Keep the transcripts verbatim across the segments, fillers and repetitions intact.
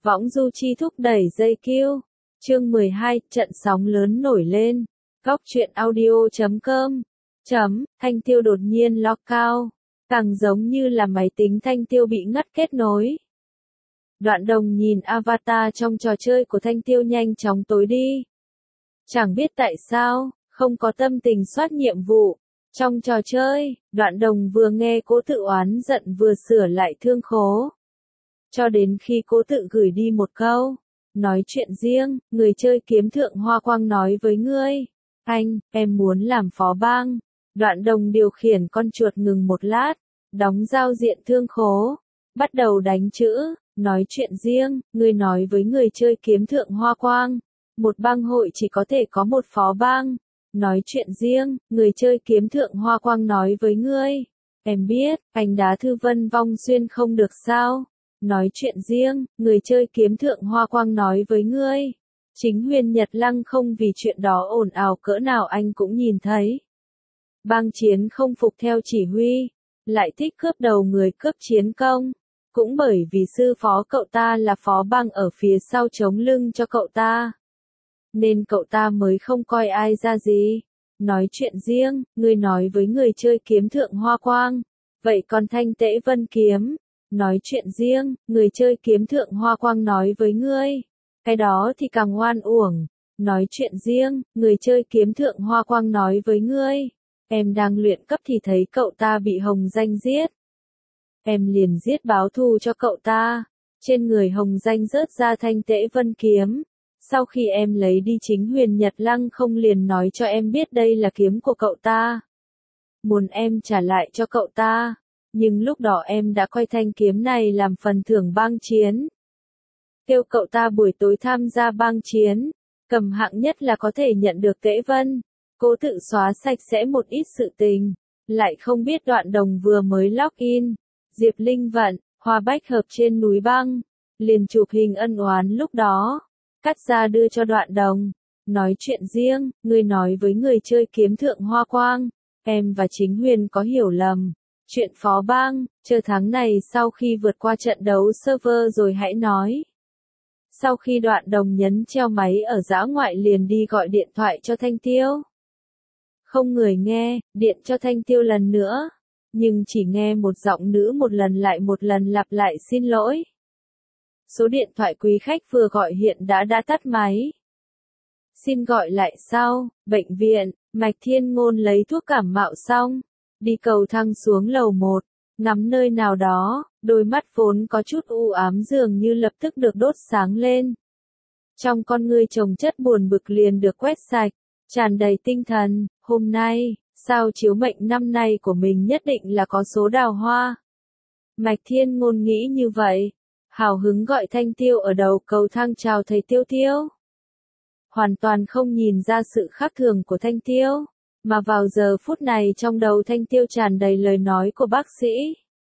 Võng du chi thúc đẩy dây kiêu. Chương mười hai, trận sóng lớn nổi lên. Góc truyện audio chấm com. Chấm, Thanh Tiêu đột nhiên lock out. Càng giống như là máy tính Thanh Tiêu bị ngắt kết nối. Đoạn Đồng nhìn avatar trong trò chơi của Thanh Tiêu nhanh chóng tối đi. Chẳng biết tại sao, không có tâm tình soát nhiệm vụ. Trong trò chơi, Đoạn Đồng vừa nghe Cố Tự oán giận vừa sửa lại thương khố. Cho đến khi Cố Tự gửi đi một câu. Nói chuyện riêng, người chơi kiếm thượng Hoa Quang nói với ngươi. Anh, em muốn làm phó bang. Đoạn Đồng điều khiển con chuột ngừng một lát. Đóng giao diện thương khố. Bắt đầu đánh chữ. Nói chuyện riêng, người nói với người chơi kiếm thượng Hoa Quang. Một bang hội chỉ có thể có một phó bang. Nói chuyện riêng, người chơi kiếm thượng Hoa Quang nói với ngươi. Em biết, anh đá Thư Vân Vong Xuyên không được sao? Nói chuyện riêng, người chơi kiếm thượng Hoa Quang nói với ngươi. Chính Huyền Nhật Lăng không vì chuyện đó ồn ào cỡ nào anh cũng nhìn thấy. Bang chiến không phục theo chỉ huy, lại thích cướp đầu người cướp chiến công. Cũng bởi vì sư phó cậu ta là phó bang ở phía sau chống lưng cho cậu ta. Nên cậu ta mới không coi ai ra gì. Nói chuyện riêng, người nói với người chơi kiếm thượng Hoa Quang. Vậy còn Thanh Tễ Vân kiếm? Nói chuyện riêng, người chơi kiếm thượng Hoa Quang nói với ngươi. Cái đó thì càng oan uổng. Nói chuyện riêng, người chơi kiếm thượng Hoa Quang nói với ngươi. Em đang luyện cấp thì thấy cậu ta bị Hồng Danh giết. Em liền giết báo thù cho cậu ta. Trên người Hồng Danh rớt ra Thanh Tễ Vân kiếm. Sau khi em lấy đi chính Huyền Nhật Lăng không liền nói cho em biết đây là kiếm của cậu ta. Muốn em trả lại cho cậu ta. Nhưng lúc đó em đã coi thanh kiếm này làm phần thưởng bang chiến. Kêu cậu ta buổi tối tham gia bang chiến. Cầm hạng nhất là có thể nhận được Tễ Vân. Cố Tự xóa sạch sẽ một ít sự tình. Lại không biết Đoạn Đồng vừa mới login. Diệp Linh Vận, Hoa Bách Hợp trên núi băng. Liền chụp hình ân oán lúc đó. Cắt ra đưa cho Đoạn Đồng. Nói chuyện riêng, người nói với người chơi kiếm thượng Hoa Quang. Em và Chính Huyền có hiểu lầm. Chuyện phó bang, chờ tháng này sau khi vượt qua trận đấu server rồi hãy nói. Sau khi Đoạn Đồng nhấn treo máy ở dã ngoại liền đi gọi điện thoại cho Thanh Tiêu. Không người nghe, điện cho Thanh Tiêu lần nữa. Nhưng chỉ nghe một giọng nữ một lần lại một lần lặp lại xin lỗi. Số điện thoại quý khách vừa gọi hiện đã đã tắt máy. Xin gọi lại sau, bệnh viện, Mạch Thiên Ngôn lấy thuốc cảm mạo xong. Đi cầu thang xuống lầu một, ngắm nơi nào đó, đôi mắt vốn có chút u ám dường như lập tức được đốt sáng lên. Trong con ngươi chồng chất buồn bực liền được quét sạch, tràn đầy tinh thần, hôm nay, sao chiếu mệnh năm nay của mình nhất định là có số đào hoa. Mạch Thiên Ngôn nghĩ như vậy, hào hứng gọi Thanh Tiêu ở đầu cầu thang chào thầy Tiêu Tiêu. Hoàn toàn không nhìn ra sự khác thường của Thanh Tiêu. Mà vào giờ phút này trong đầu Thanh Tiêu tràn đầy lời nói của bác sĩ.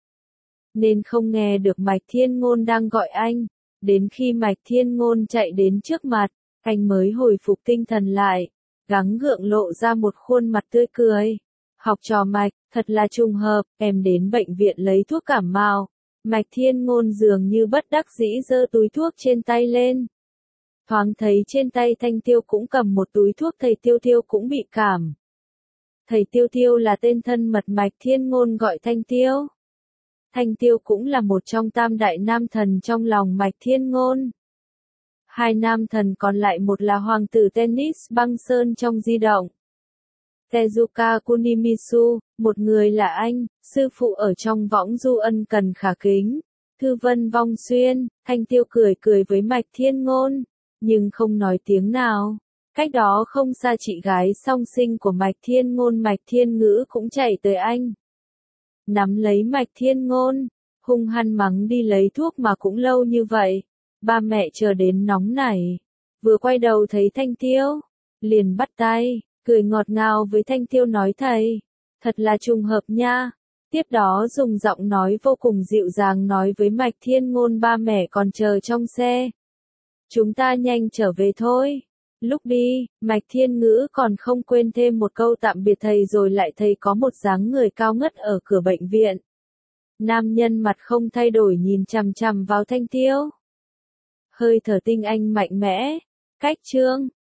Nên không nghe được Mạch Thiên Ngôn đang gọi anh. Đến khi Mạch Thiên Ngôn chạy đến trước mặt, anh mới hồi phục tinh thần lại. Gắng gượng lộ ra một khuôn mặt tươi cười. Học trò Mạch, thật là trùng hợp, em đến bệnh viện lấy thuốc cảm mạo. Mạch Thiên Ngôn dường như bất đắc dĩ giơ túi thuốc trên tay lên. Thoáng thấy trên tay Thanh Tiêu cũng cầm một túi thuốc thầy Tiêu Tiêu cũng bị cảm. Thầy Tiêu Tiêu là tên thân mật Mạch Thiên Ngôn gọi Thanh Tiêu. Thanh Tiêu cũng là một trong tam đại nam thần trong lòng Mạch Thiên Ngôn. Hai nam thần còn lại một là hoàng tử tennis băng sơn trong di động. Tezuka Kunimitsu, một người là anh, sư phụ ở trong võng du ân cần khả kính. Thư Vân Vong Xuyên, Thanh Tiêu cười cười với Mạch Thiên Ngôn, nhưng không nói tiếng nào. Cách đó không xa chị gái song sinh của Mạch Thiên Ngôn Mạch Thiên Ngữ cũng chạy tới anh. Nắm lấy Mạch Thiên Ngôn, hung hăng mắng đi lấy thuốc mà cũng lâu như vậy. Ba mẹ chờ đến nóng nảy. Vừa quay đầu thấy Thanh Tiêu, liền bắt tay, cười ngọt ngào với Thanh Tiêu nói thầy. Thật là trùng hợp nha. Tiếp đó dùng giọng nói vô cùng dịu dàng nói với Mạch Thiên Ngôn ba mẹ còn chờ trong xe. Chúng ta nhanh trở về thôi. Lúc đi, Mạch Thiên Ngữ còn không quên thêm một câu tạm biệt thầy rồi lại thấy có một dáng người cao ngất ở cửa bệnh viện. Nam nhân mặt không thay đổi nhìn chằm chằm vào Thanh Tiêu. Hơi thở tinh anh mạnh mẽ. Cách chương